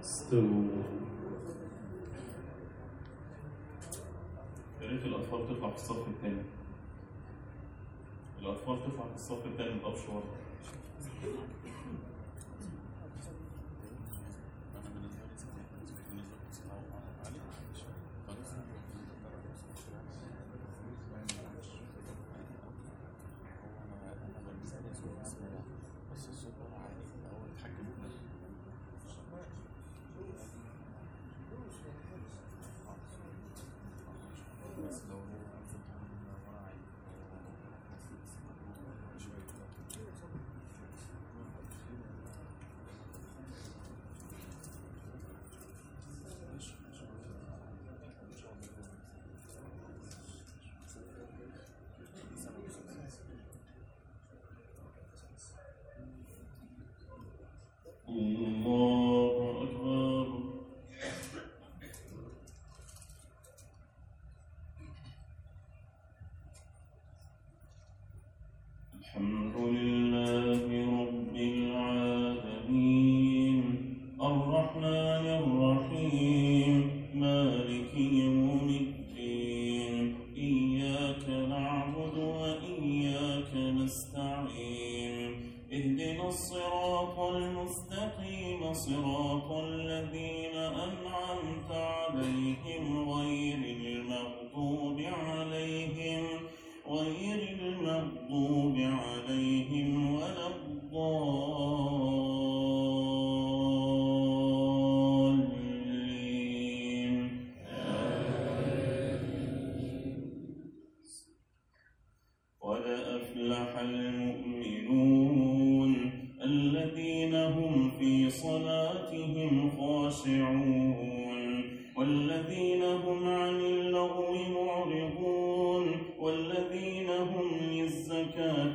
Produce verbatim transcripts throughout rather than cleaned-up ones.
استووا. يا ريت الأطفال تطلع في الصف الثاني. الأطفال تطلع في الصف الثاني متقفش ورا. الله أكبر. الحمد لله رب العالمين الرحمن الرحيم مالك يوم الدين إياك نعبد وإياك نستعين اهدنا الصراط المستقيم صراط الذين أنعمت عليهم غير المغضوب عليهم غير المغضوب عليهم ولا الضالين. قد أفلح المؤمنون الذين هم في صلاتهم خاشعون والذين هم عن اللغو معرضون والذين هم للزكاة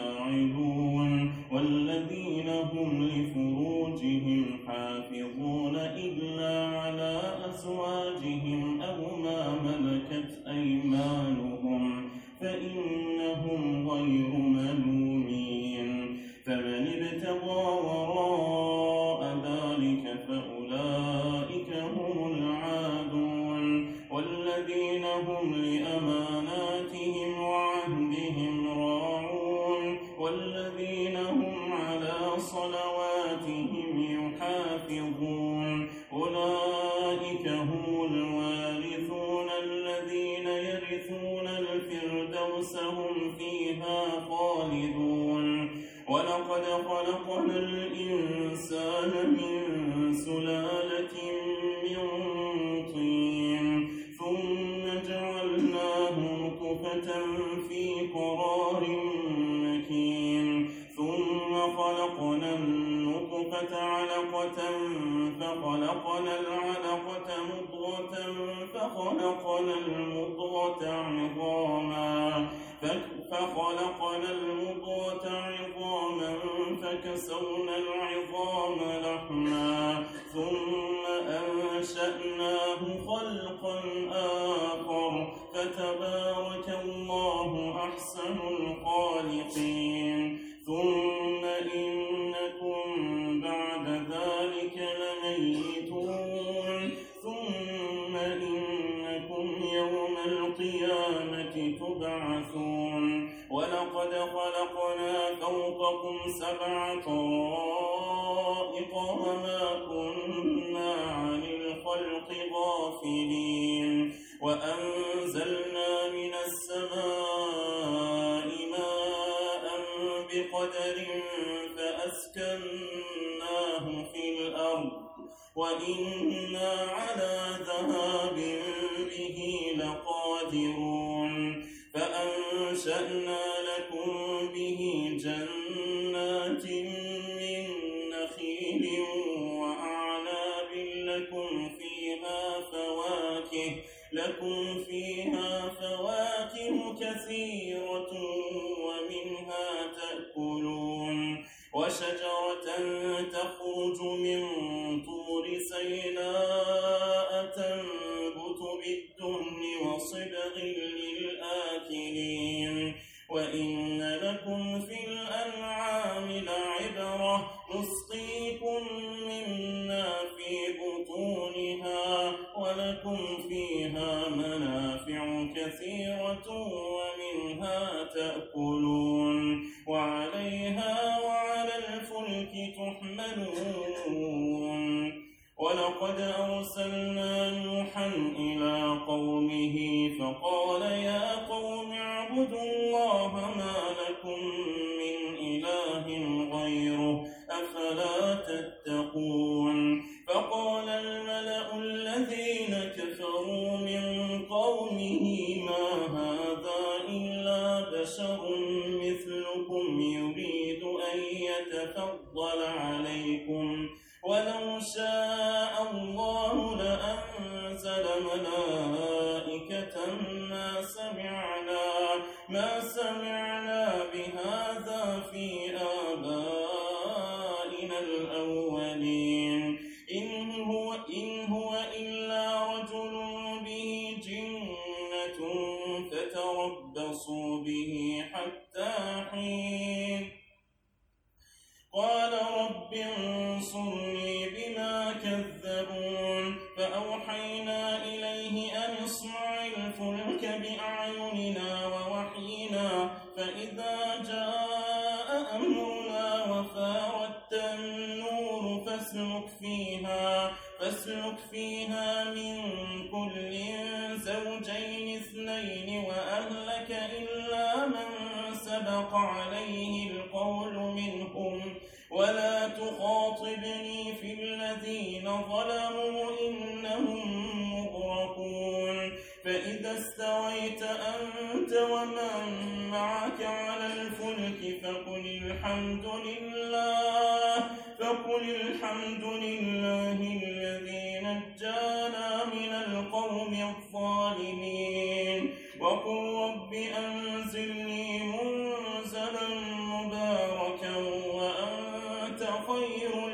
فاعلون والذين هم لفروجهم حافظون إلا على أزواجهم أو ما ملكت أيمانهم فإنهم غير ملومين. فمن ابتغى وراء ذلك فأولئك هم العادون والذين هم لأماناتهم وعهدهم راعون والذين هم على صلواتهم يحافظون أولئك هم الوارثون الذين يرثون الفردوس هم فيها خالدون. ولقد خلقنا الإنسان من سلالة من طين ثم جعلناه نطفة في قرار مكين ثم خلقنا النطفة علقة فخلقنا العلقة مضغة فخلقنا المضغة عظاما فخلقنا المضغة عظاما فكسونا العظام لحما ثم أنشأناه خلقا آخر فتبارك الله أحسن الخالقين. ثم إنكم بعد ذلك لميتون ثم إنكم يوم القيامة تبعثون. ولقد خلقنا فوقكم سبع طرائق وما كنا عن الخلق غافلين وأنزلنا من السماء ماء بقدر فأسكناه في الأرض وإنا على ذهاب به لقادرون. فأنشأنا لكم به جنات من نخيل وأعناب لكم فيها فواكه لكم فيها فواكه كثيرة ومنها تأكلون وشجرة تخرج من طور سيناء تنبت بالدهن وصبغ للآكلين. وإن لكم في الأنعام لعبرة نسقيكم مما في بطونها ولقد أرسلنا نوحا إلى قومه فقال يا قوم اعبدوا الله ما لكم من إله غيره أفلا تتقون فقال الملأ الذين كفروا من قومه ما هذا إلا بشر مثلكم يريد أن يتفضل عليكم ولو شاء الله لأنزل ملائكة ما سمعنا ما سمعنا بهذا في آبائنا الأولين إن هو إن هو إلا رجل به جنة فتربصوا به حتى حين قال رب انصرني بما كذبون فأوحينا إليه أن اصنع الفلك بأعيننا ووحينا فإذا جاء أمرنا وفارت النور فاسلك فيها فاسلك فيها من كل زوجين اثنين وأهلك إلا من سبق عليه القول منهم ولا تخاطبني في الذين ظلموا إنهم مغرقون فإذا استويت أنت ومن معك على الفلك فقل الحمد لله فقل الحمد لله الذي نجانا من القوم الظالمين وقل رب أنزلني منزلا مباركا وأنت خير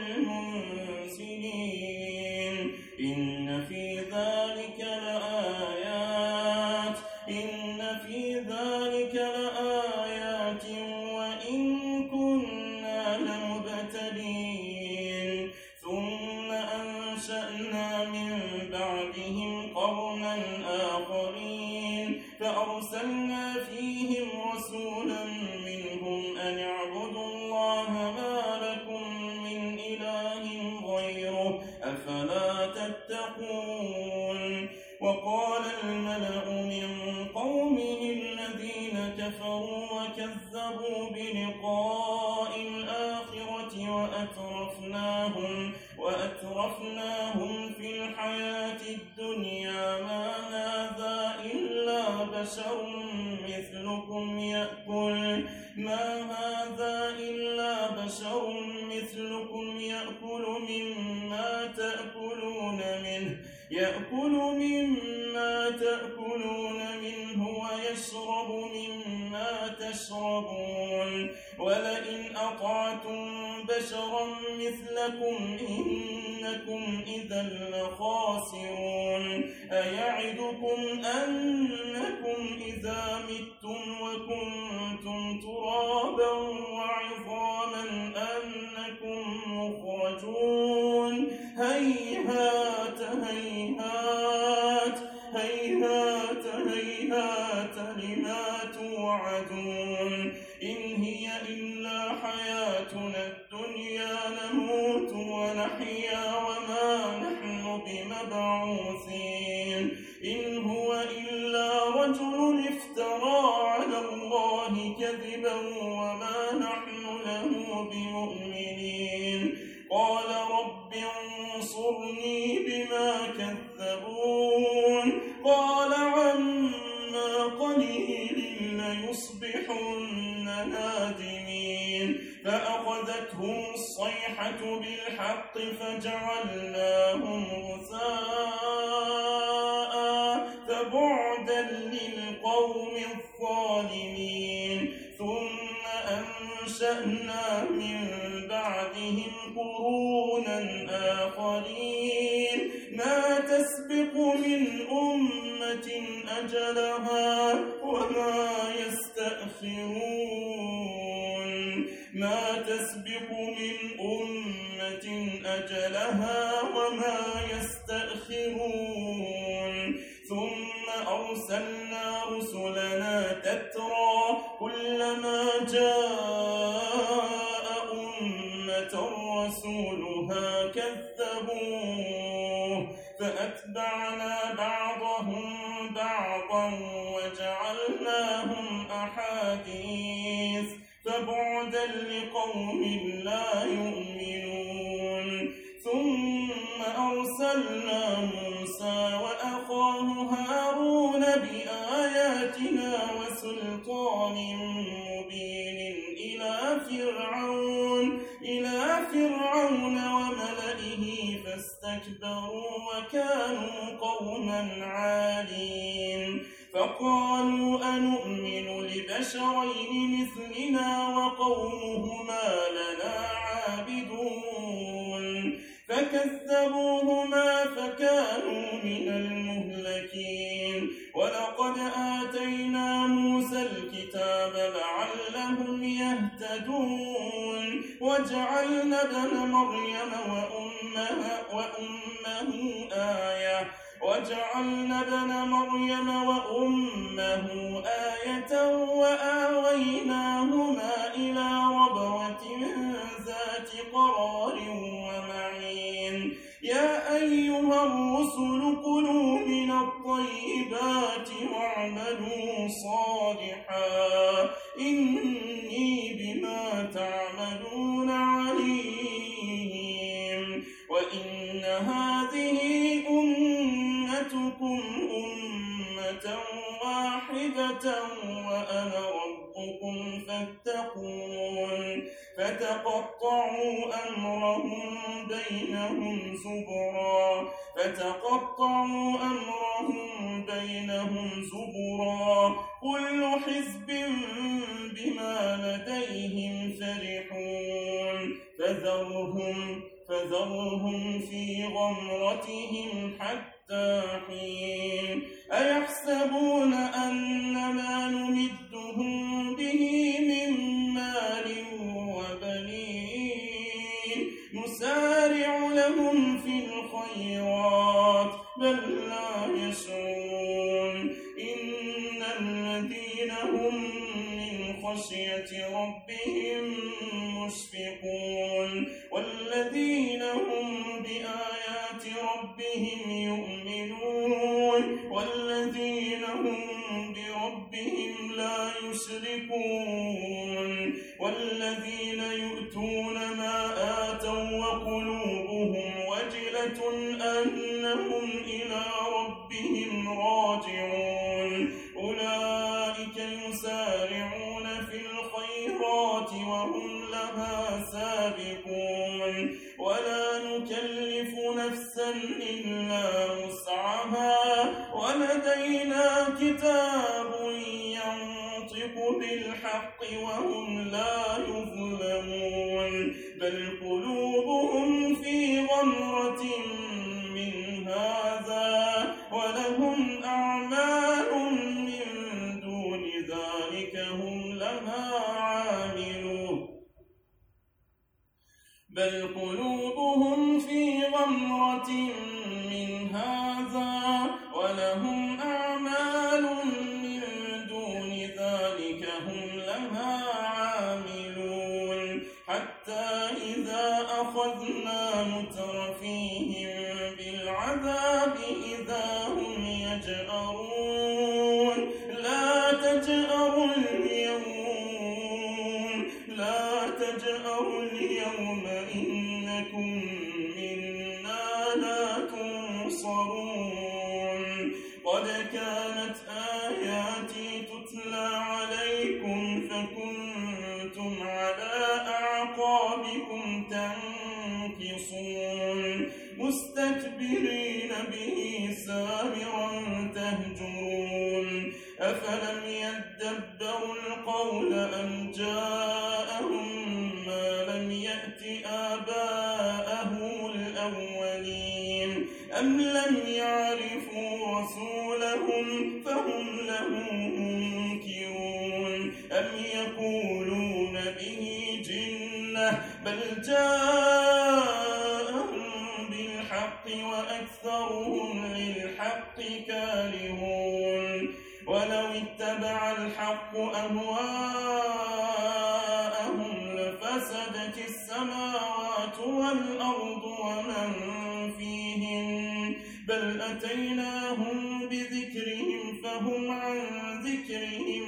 المنزلين إن في ذلك لآيات إن في ذلك لآيات وإن كنا لمبتلين ثم أنشأنا من بعدهم قرنا آخرين فأرسلنا فيهم رسولا منهم أن اعبدوا الله ما لكم من إله غيره أفلا تتقون وقال الملأ من قومه الذين كفروا وكذبوا بلقاء الآخرة وأترفناهم وأترفناهم في الحياة الدنيا ما هذا إلا بشر مثلكم يأكل ما هذا إلا بشر مثلكم يأكل مما تأكلون منه يأكل مما تأكلون منه ويشرب مما تشربون ولئن أطعتم بشرا مثلكم إنكم إذا لخاسرون أيعدكم أنكم إذا متم وكنتم ترابا وعظاما أنكم مخرجون هيهات هيهات هيهات هيهات لما توعدون إن هي إلا حياتنا الدنيا نموت ونحيا وما نحن بمبعوثين إن هو إلا رجل افترى على الله كذبا وما نحن له بمؤمنين قال رب انصرني بما كذبون قال عما قليل ليصبحن نادمين فأخذتهم الصيحة بالحق فجعلناهم غثاء فبعدا للقوم الظالمين ثم أنشأنا من بعدهم قرونا آخرين ما تسبق من أمة أجلها وما يستأخرون ما تسبق من أمة أجلها وما يستأخرون ثم أرسلنا رسلنا تترى كلما جاء أمة رسولها كذبون فأتبعنا بعضهم بعضا وجعلناهم أحاديث فبعدا لقوم لا يؤمنون ثم أرسلنا موسى وأخاه هارون بآياتنا وسلطان مبين إلى فرعون إلى فرعون وملئه فاستكبروا وكانوا قوما عالين فقالوا أنؤمن لبشرين مثلنا وقومهما لنا عابدون فكذبوهما فكانوا من المهلكين ولقد آتينا موسى الكتاب لعلهم يهتدون وجعلنا ابن مريم وأمه, وأمه آية وجعلنا ابن مريم وأمه آية وآويناهما إلى ربوة ذات قرار ومعين يا أيها الرسل كلوا من الطيبات واعملوا صالحا إني بما تعملون عليم وإن هذه أمتكم أمة واحدة وأنا ربكم فاتقون فتقطعوا أمرهم بينهم زبرا فتقطعوا أمرهم بينهم زبرا كل حزب بما لديهم فرحون فذرهم فذرهم في غمرتهم حتى حين أيحسبون أن ما نمدهم به من مال وبنين نسارع لهم في الخيرات بل لا يشعرون إن الذين هم من خشية ربهم مشفقون والذين هم بآيات ربهم يؤمنون والذين هم بربهم لا يشركون والذين يؤتون ما آتوا وقلوبهم وجلة أنهم إلى ربهم راجعون أولئك يسارعون في الخيرات وهم لها سابقون ولا نكلف نفسا إلا وسعها ولدينا كتاب ينطق بالحق وهم لا يظلمون بل قلوبهم في غمرة من هذا ولهم أعمال من دون ذلك هم لها عاملون بل قلوبهم في غمرة من هذا ولهم أعمال من دون ذلك هم لها عاملون حتى إذا أخذنا مترفيهم بالعذاب إذا هم يجأرون لا تجأروا اليوم لا تجأروا اليوم إنكم منا لا تنصرون قد كانت آياتي تتلى عليكم فكنتم على أعقابكم تنكصون مستكبرين به سامرا تهجرون أفلم يدبروا القول أم جاءهم ما لم يأت آباءهم الأولين أم لم يعرفوا رسولهم فهم له منكرون أم يقولون به جنة بل جاءهم بالحق وأكثرهم للحق كارهون ولو اتبع الحق أهواءهم لفسدت السماوات والأرض ومن فيهن بل بل أتيناهم بذكرهم فهم عن ذكرهم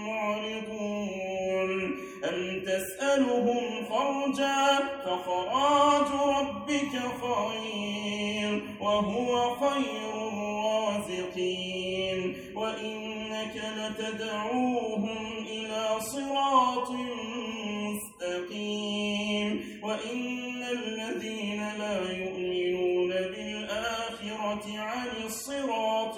معرضون أم تسألهم خرجا فخراج ربك خير وهو خير الرازقين وإنك لتدعوهم إلى صراط مستقيم وإن الذين لا يؤمنون بالآخرة عن الصراط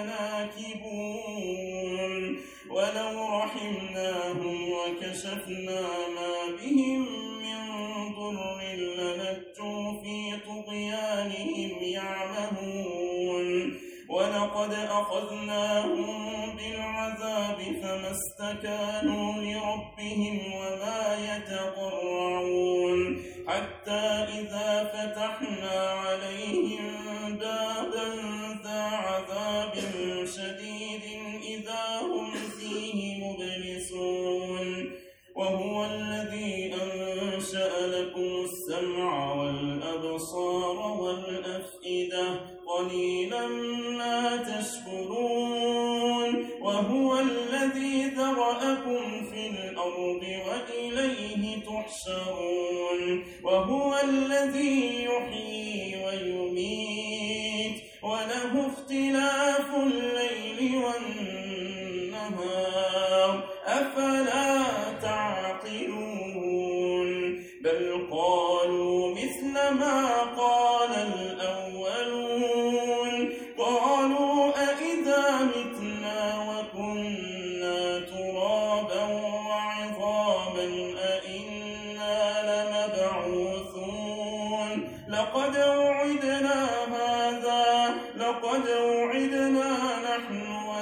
لناكبون ولو رحمناهم وكشفنا ما بهم من ضر للجوا في طغيانهم يعمهون ولقد أخذناهم بالعذاب فما استكانوا لربهم وما يتضرعون حتى إذا فتحنا عليهم بابا ذا عذاب شديد إذا هم فيه مبلسون وهو الذي أنشأ لكم السمع والأبصار والأفئدة قليلا ما تشكرون وهو الذي ذرأكم في الأرض وإليه تحشرون وهو الذي يحيي ويميت وله اختلاف الليل والنهار أفلا تعقلون بل قالوا مثل ما قال الأولون قالوا أئذا متنا وكنا ترابا وعظاما أئنا لمبعوثون لقد وعدنا هذا لقد وعدنا نحن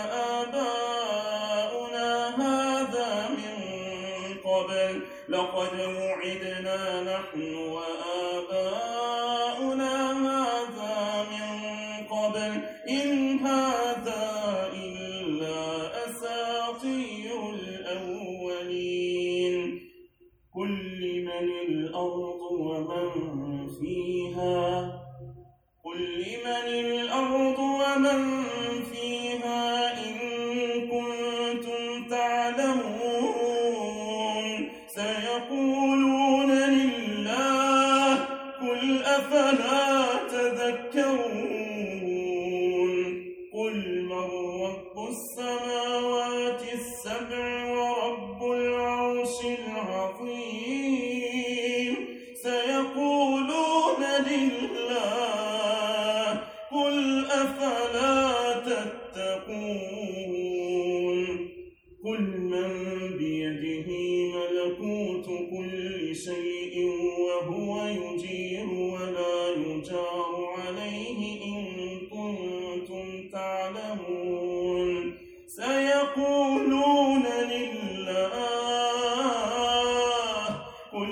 وآباؤنا هذا من قبل لقد وعدنا نحن وآباؤنا هذا من قبل إن هذا إلا أساطير الأولين قل لمن الأرض ومن فيها قل لمن الأرض ومن فيها إن كنتم تعلمون سيقولون لله قل أفلا تذكرون قل من رب السماوات السبع ورب العرش العظيم سيقولون لله قل أفلا تتقون قل من بيده ملكوت كل شيء وهو يجير ولا يجار عليه إن كنتم تعلمون سيقولون لله قل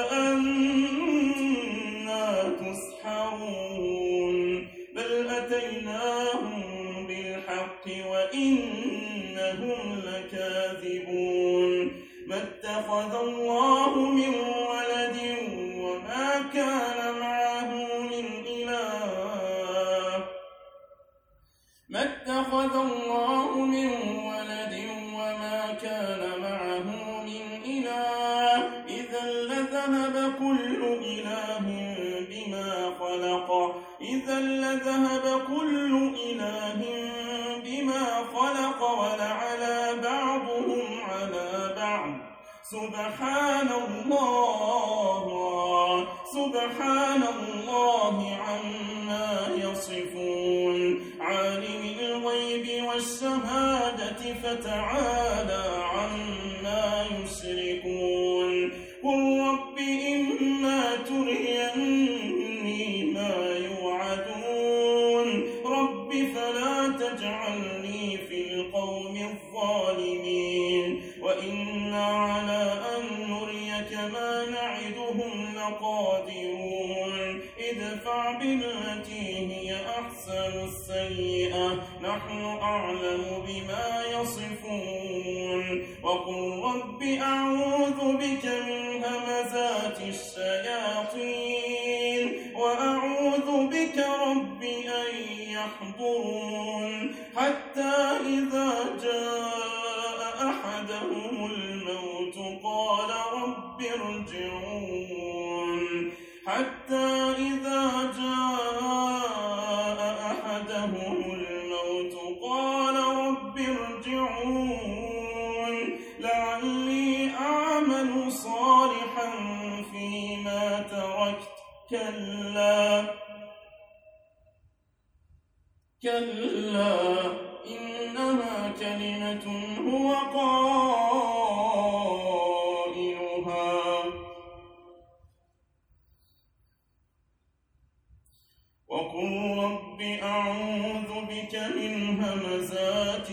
فأنا تسحرون بل أتيناهم بالحق وإنهم لكاذبون ما اتخذ الله من ولد وما كان معه من إله ما اتخذ الله من ولد وما كان معه من إله إذا لذهب كل إله بما خلق إذا لذهب كل إله بما خلق ولعلى بعضهم على بعض سبحان الله سبحان الله عما يصفون عالم الغيب والشهادة فتعالى عما يشركون قل رب إما تريني ما يوعدون رب فلا تجعلني في القوم الظالمين وإنا على أن نريك ما نعدهم لقادرون ادفع بالتي هي أحسن السيئة نحن أعلم بما يصفون وقل رب أعوذ بك من همزات الشياطين وأعوذ بك رب أن يحضرون حتى إذا جاء أحدهم الموت قال رب ارجعون حتى إذا جاء أحدهم الموت قال رب ارجعون لعلي أعمل صالحا فيما تركت كلا كلا إنها كلمة هو قائلها وقل رب أعوذ بك من همزات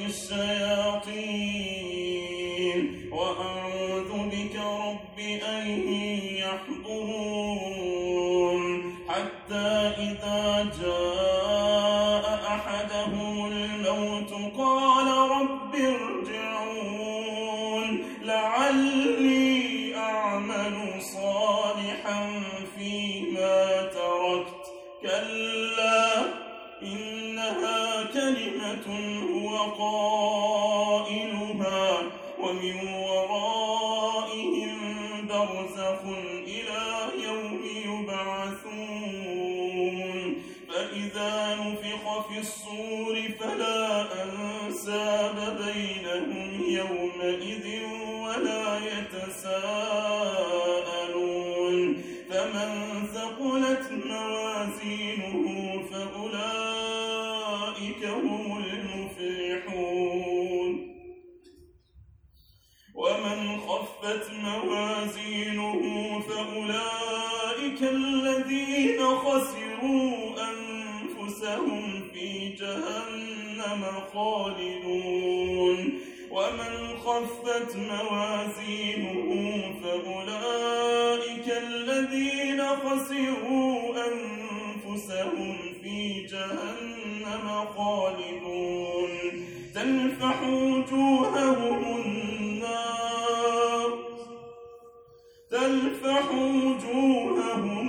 الشياطين وأعوذ بك رب أن يحضرون حتى إذا جاء أحدهم الموت قال رب ارجعون لعلي أعمل صالحا فيما تركت كلا إنها كلمة هو قائلها ومن ورائهم برزخ إلى يوم يبعثون فإذا نفخ في الصور فلا أنساب بينهم يومئذ ولا يتساءلون فمن ثقلت موازينه فأولئك هم المفلحون ومن خفت موازينه فأولئك الذين خسروا أنفسهم في جهنم خالدون ومن خفت موازينه فأولئك الذين خسروا أنفسهم في جهنم خالدون تلفح وجوههم النار تلفح وجوههم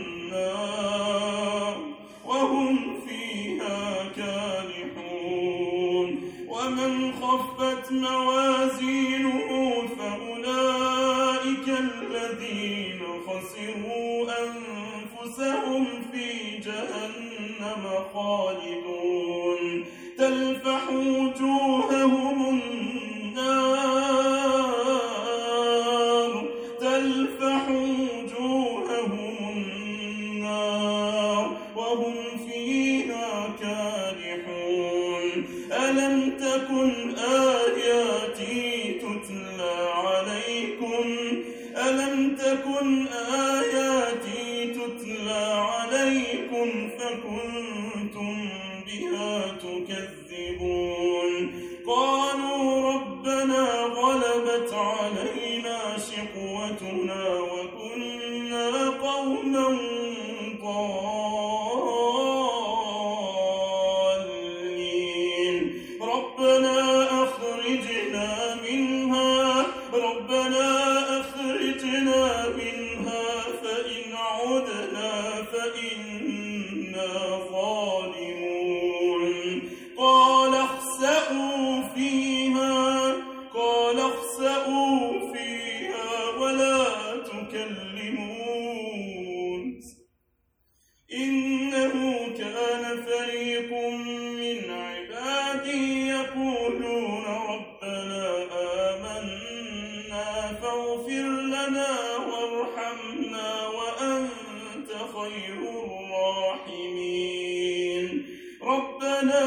النار وهم فيها كالحون ومن خفت موازينه فأولئك الذين خسروا أنفسهم في جهنم خالدون تلفح وجوههم النار تلفح وجوههم النار وهم فيها كالحون ألم تكن آياتي تتلى عليكم ألم تكن آياتي تتلى عليكم فكنتم بها تكذبون قالوا ربنا غلبت علينا شقوتنا وكنا قوما ضالين ربنا أخرجنا منها ربنا أخرجنا منها فإن عدنا فإنا ظالمون قال اخسئوا فيها قال اخسئوا فيها ولا تكلمون إنه كان فريق من عبادي يقولون ربنا آمنا فاغفر لنا وارحمنا وأنت خير الراحمين ربنا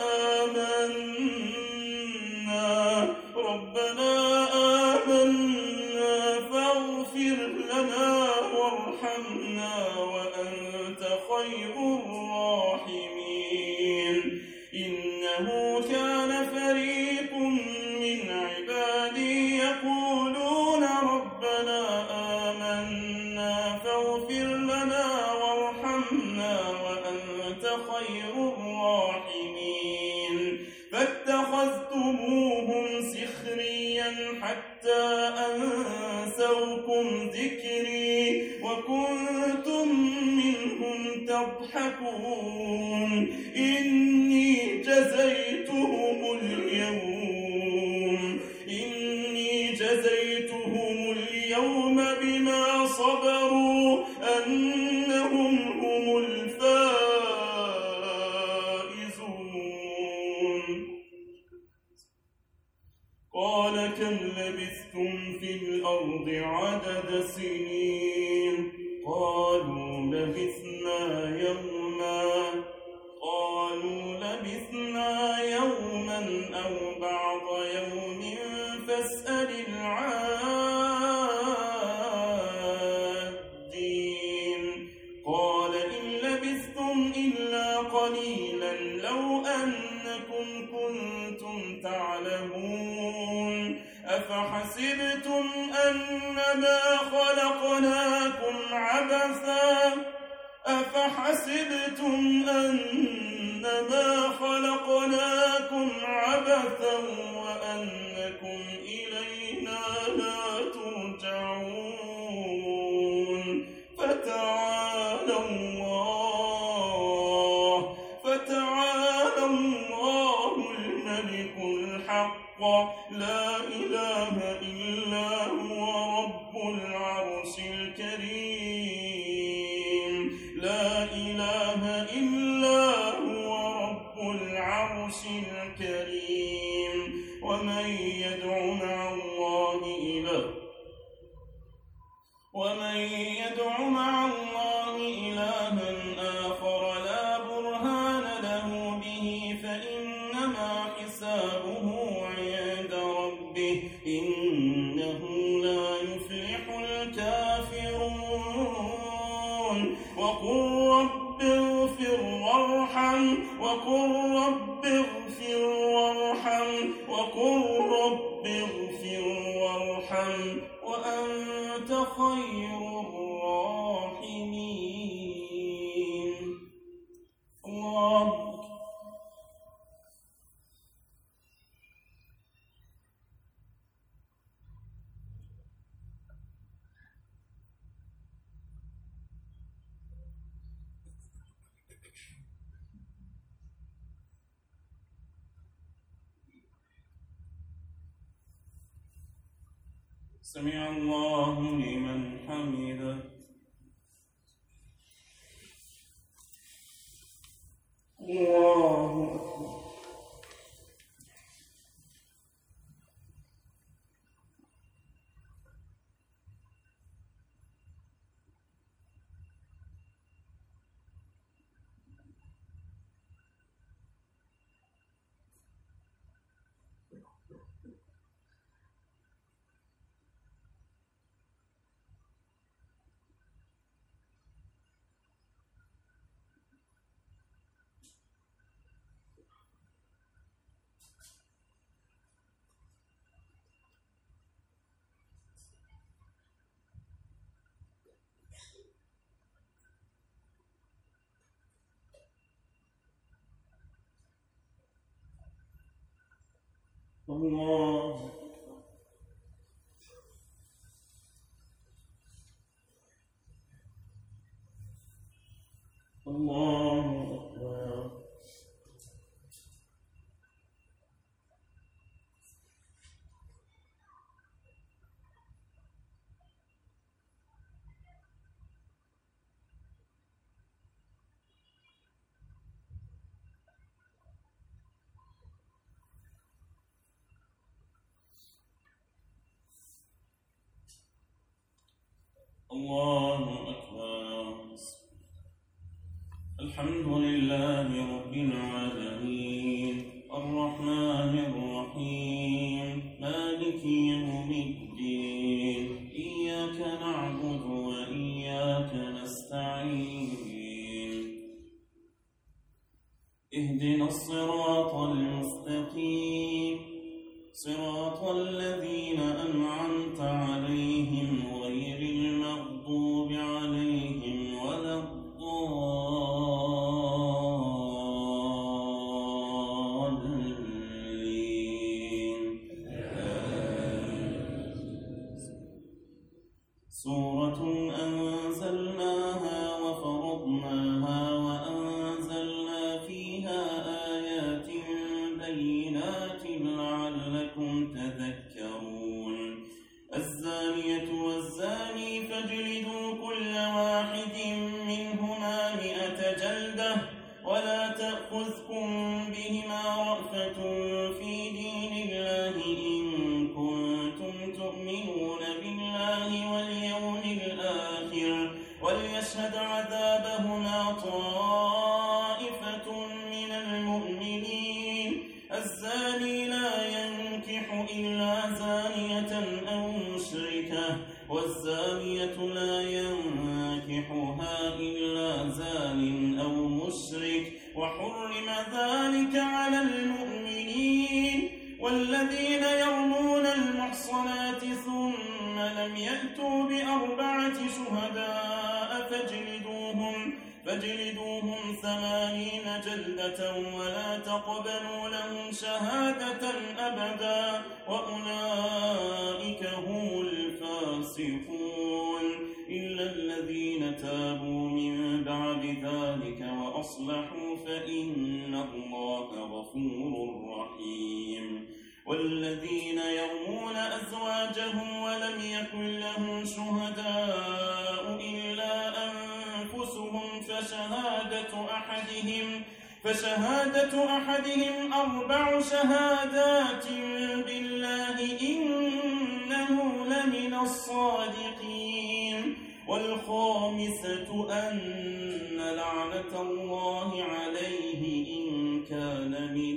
آمنا ربنا آمنا فاغفر لنا وارحمنا وأنت خير الراحمين إنه كان فريق من عبادي يقولون ربنا آمنا فاغفر لنا وارحمنا وأنت خير الراحمين فاتخذتموهم سخريا حتى أنسوكم ذكري وكنتم منهم تضحكون يضحكون إني جزيتهم اليوم إني جزيتهم اليوم بما صبروا أنهم هم الفائزون قال كم لبثتم في الأرض عدد سنين قالوا لبثنا يوما قالوا لبثنا يوما أو بعض يوم فاسأل العادين قال إن لبثتم إلا قليلا لو أنكم كنتم تعلمون أفحسبتم أنما خلقناكم عبثا أفحسبتم أنما خلقناكم عبثا وأنكم إلينا لا ترجعون فتعالى الله فتعالى الله الملك الحق لا إله إلا هو رب العرش الكريم لا إله إلا هو رب العرش الكريم ومن يدع مع الله إله ومن يدع مع الله إلها آخر لا برهان له به فإنما حسابه عند ربه إنه لا يفلح الكافرون وقل رب اغفر وارحم وقل رب اغفر وارحم وقل رب اغفر وارحم وأنت خير الراحمين الله سمع الله لمن حمده الله أكبر الله الله أكبر الله أكبر الحمد لله رب العالمين الرحمن الرحيم مالك يوم الدين إياك نعبد وإياك نستعين اهدنا الصراط المستقيم صراط الذين أنعمت عليهم غير المغضوب عليهم ولا الضالين سورة أنزلناها وفرضناها وأنزلناها ولا تأخذكم بهما رأفة في دين الله إن كنتم تؤمنون بالله واليوم الآخر وليشهد عذابهما طائفة من المؤمنين الزاني لا ينكح إلا زانية أو مشركة والزانية لا ينكحها إلا زان أو مشرك وحرم ذلك على المؤمنين والذين يرمون المحصنات ثم لم يأتوا بأربعة شهداء فاجلدوهم فاجلدوهم ثمانين جلدة ولا تقبلوا لهم شهادة أبدا وأولئك هم الفاسقون إلا الذين تابوا من بعد ذلك وأصلحوا فإن الله غفور رحيم والذين يرمون أزواجهم ولم يكن لهم شهداء إلا أنفسهم فشهادة أحدهم فشهادة أحدهم أربع شهادات بالله إنه لمن الصادقين والخامسة أن لعنة الله عليه إن كان من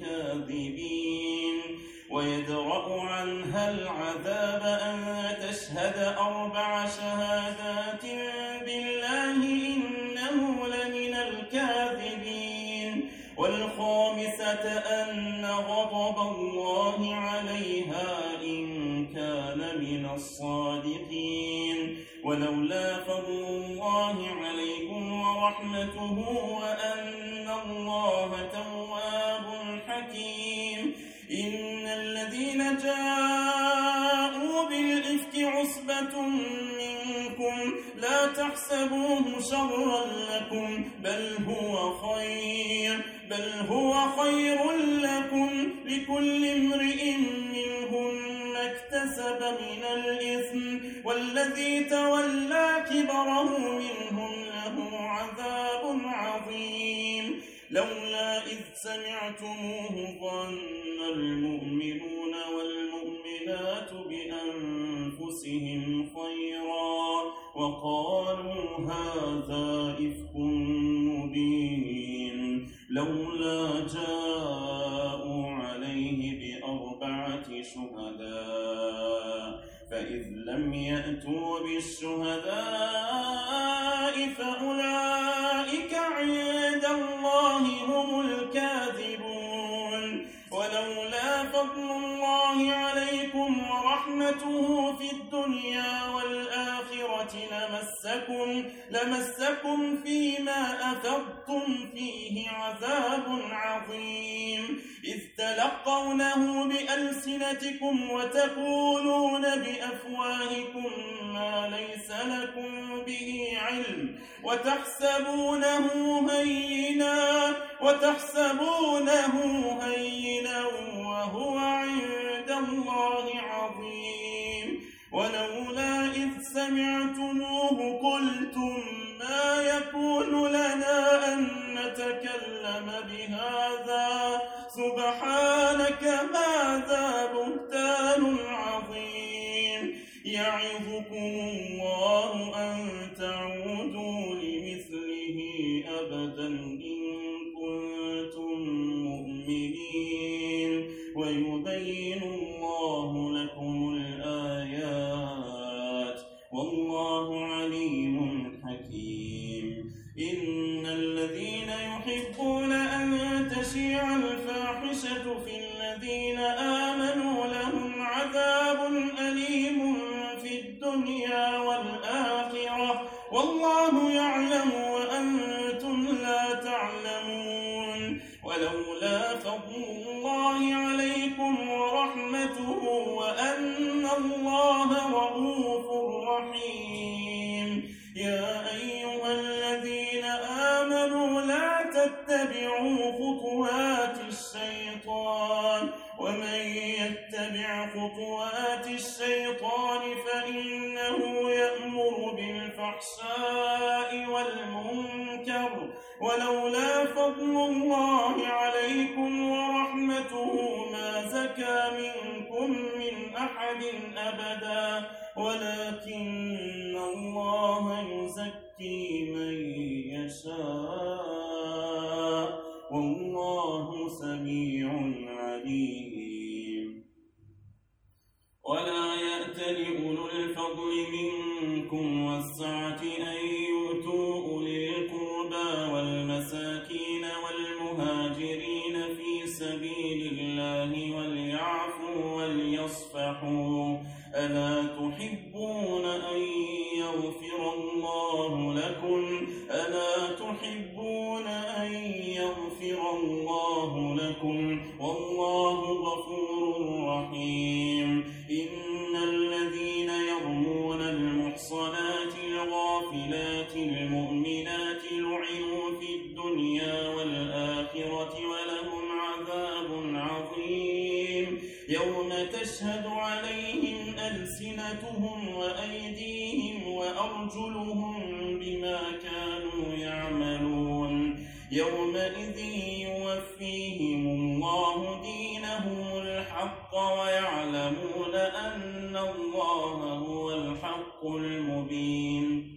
الكاذبين ويدرأ عنها العذاب أن تشهد أربع شهادات بالله إنه لمن الكاذبين والخامسة أن غضب الله عليها إن كان من الصادقين ولولا فضل الله عليكم ورحمته وأن الله تواب حكيم إن الذين جاءوا بالإفك عصبة منكم لا تحسبوه شرا لكم بل هو خير بل هو خير لكم لكل امرئ منهم ما اكتسب من الإثم والذي تولى كبره منهم له عذاب عظيم لولا إذ سمعتموه ظن المؤمنون والمؤمنات بأنفسهم خيرا وقالوا هذا إفك مبين لولا جاءوا عليه بأربعة شهداء فإذ لم يأتوا بالشهداء فأولئك عند الله هم الكاذبون ولولا فضل الله عليكم ورحمته في الدنيا والآخرة لمسكم لمسكم فيما أفضتم فيه عذاب عظيم إذ تلقونه بألسنتكم وتقولون بأفواهكم ما ليس لكم به علم وتحسبونه هينا وتحسبونه هينا وهو عند الله عظيم ولولا إذ سمعتموه قلتم ما يكون لنا أن نتكلم بهذا سبحانك هذا بهتان عظيم يعظكم الله أن تعودوا لمثله أبدا إن كنتم مؤمنين ويبين الله لكم الآيات والله عليم حكيم إن الذين يحبون أن تشيع الفاحشة في الذين آمنوا لهم عذاب أليم في الدنيا والآخرة والله يعلم وأنتم لا تعلمون ولولا فضل الله عليكم ورحمته وأن الله رؤوف رحيم يا أيها الذين آمنوا لا تتبعوا خطوات الشيطان ومن يتبع خطوات الشيطان فإنه يأمر بالفحشاء والمنكر ولولا فضل الله عليكم ورحمته ما زكى منكم من أحد أبدا ولكن الله يزكي من يشاء والله سميع عليم. ولا يأتل أولو الفضل منكم والسعة أن يؤتوا أولي القربى والمساكين والمهاجرين في سبيل الله وليعفوا وليصفحوا ألا تحبون أن يغفر الله لكم ألا تحبون أن يغفر الله لكم والله غفور رحيم. إن الذين يرمون المحصنات الغافلات المؤمنات لعنوا في الدنيا والآخرة ولهم عذاب عظيم يوم تشهد عليهم ألسنتهم وأيديهم وأرجلهم بما كانوا يعملون يومئذ يوفيهم الله دينهم الحق ويعلمون أن الله هو الحق المبين.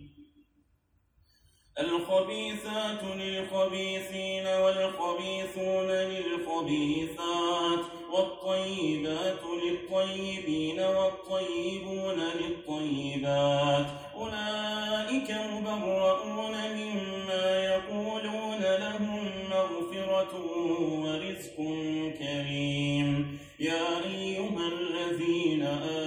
الخبيثات للخبيثين والخبيثون للخبيثات والطيبات للطيبين والطيبون للطيبات أولئك مبرؤون مما يقولون لهم مغفرة ورزق كريم. يا أيها الذين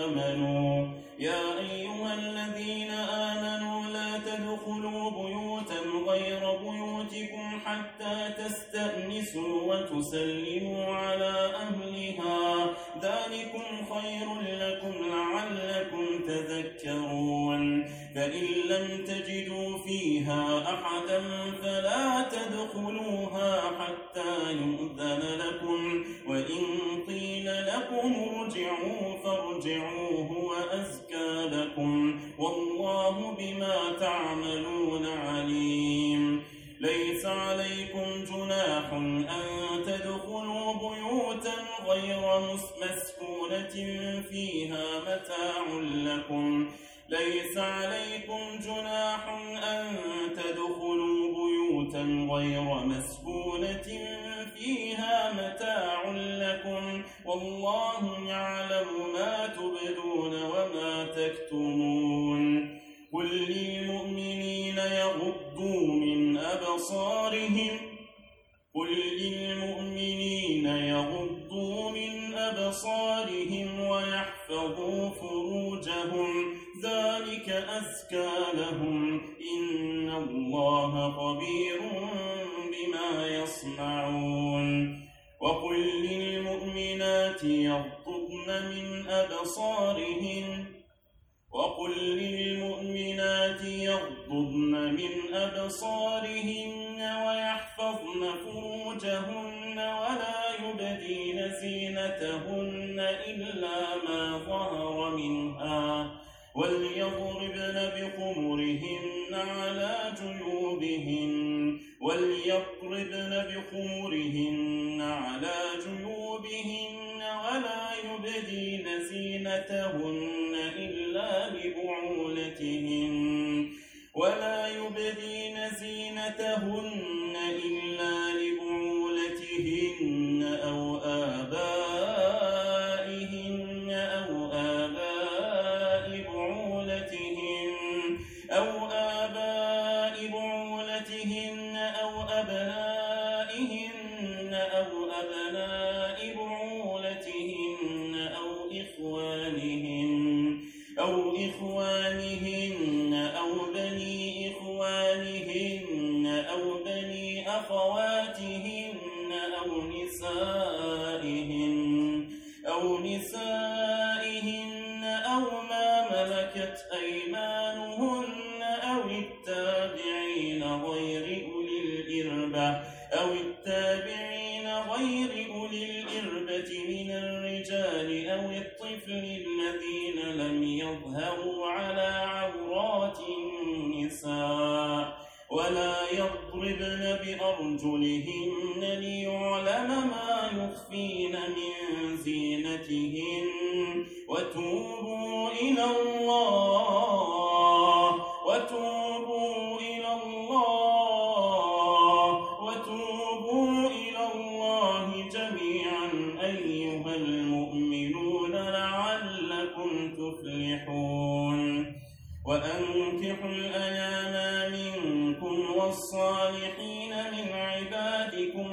آمنوا يا أيها الذين آمنوا لا تدخلوا بيوتا غير بيوتكم حتى تستأنسوا وتسلموا على أهلها ذلكم خير لكم لعلكم تذكرون. فإن لم تجدوا فيها أحدا فلا تدخلوها حتى يؤذن لكم وإن قيل لكم ارجعوا فارجعوا هو أزكى لكم والله بما تعملون عليم. ليس عليكم جناح أن تدخلوا بيوتا غير مسكونة فيها متاع لكم ليس عليكم جناح أن تدخلوا بيوتا غير مسكونة فيها متاع لكم والله يعلم ما تبدون وما تكتمون. قل للمؤمنين يغضوا من أبصارهم قل للمؤمنين يغضوا من أبصارهم ويحفظوا فروجهم ذلك أزكى لهم إن الله خبير بما يصنعون. وقل للمؤمنات يغضضن من أبصارهن وقل للمؤمنات يغضضن من أبصارهن ويحفظن فروجهن ولا يبدين زينتهن إلا ما ظهر منها وليضربن بخمرهن على جيوبهن وليضربن بخمرهن على جيوبهن ولا يبدين زينتهن إلا لبعولتهن ولا يبدين زينتهن إلا لبعولتهن أو آبائهن أو آباء بعولتهن أو آباء بعولتهن أو أبنائهن أو أبناء بعولتهن أو إخوانهن أو إخوانهن أو بني إخوانهن أو بني أخواتهن أو نسائهن أو نسائهن أو ما ملكت أيمانهن أو التابعين غير أولي الإربة أو التابعين غير أولي الإربة من الرجال أو الطفل الذين لم يظهروا على عورات النساء ولا يضربن أرجلهن ليعلم ما يخفين من زينتهن وتوبوا إلى الله وتوبوا إلى الله وتوبوا إلى الله جميعا أيها المؤمنون لعلكم تفلحون. وأنكحوا الأيام منكم والصالحين من عبادكم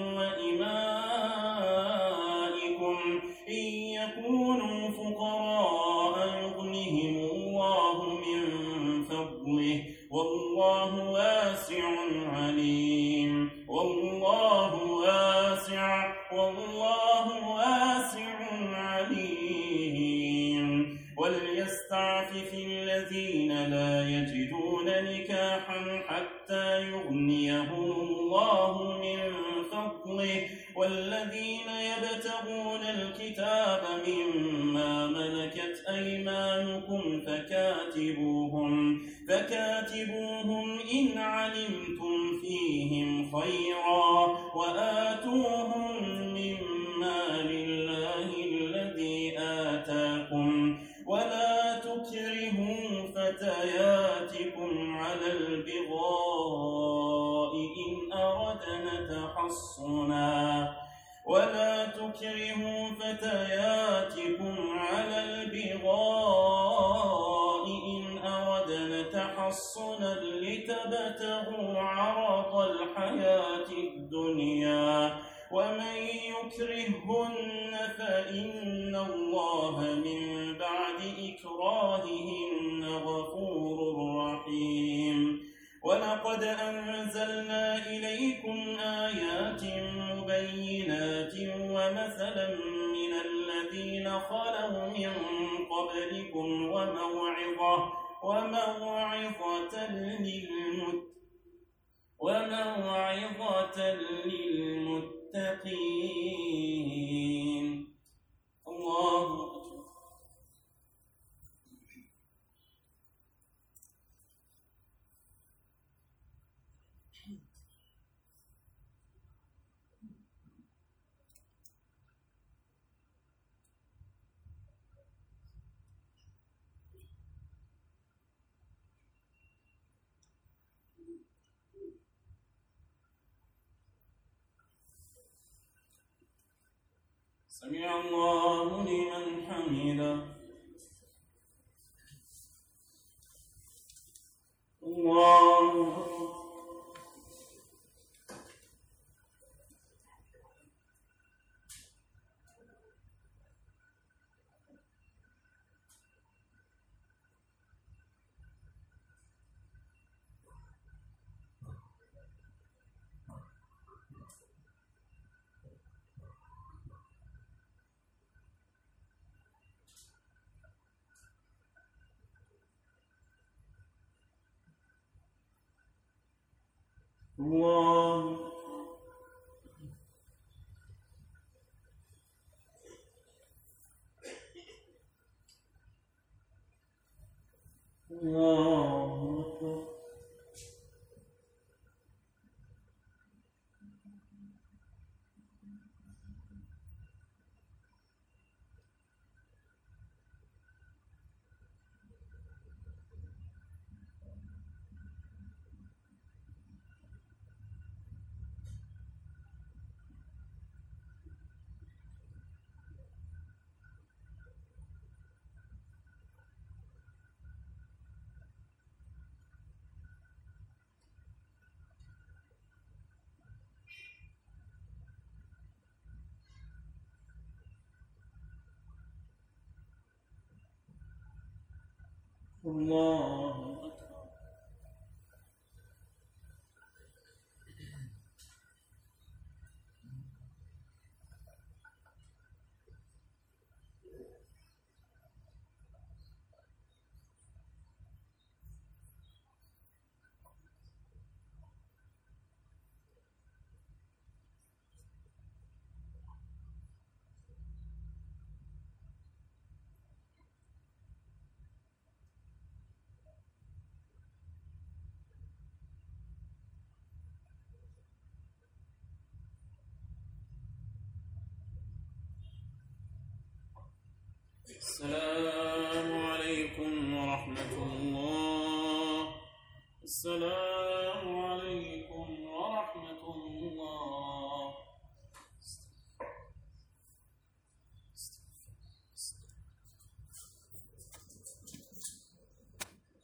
وإمائكم إن يكونوا فقراء يغنهم الله من فضله والله واسع عليم. والله واسع والله واسع عليم. وليستعفف الذين لا يجدون نكاحا حتى يغنيهم الله من فضله والذين يبتغون الكتاب مما ملكت أيمانكم فكاتبوهم فكاتبوهم إن علمتم فيهم خيرا وآتوهم مما لله الذي آتاكم ولا تكرهوا فتياتكم على البغاء إن أردنا تحصنا ولا تكرهوا فتياتكم على البغاء إن أردنا تحصنا لتبتغوا عرض الحياة الدنيا ومن يكرههن فإن الله من بعد إكراههن غفور رحيم. ولقد أنزلنا إليكم آيات مبينات ومثلا من الذين خلوا من قبلكم وموعظة وموعظة للمتقين وموعظة للمتقين. الله أكبر. سمع الله لمن حمده. الله أكبر. الله الله أكبر. الله أكبر. السلام عليكم ورحمة الله. السلام عليكم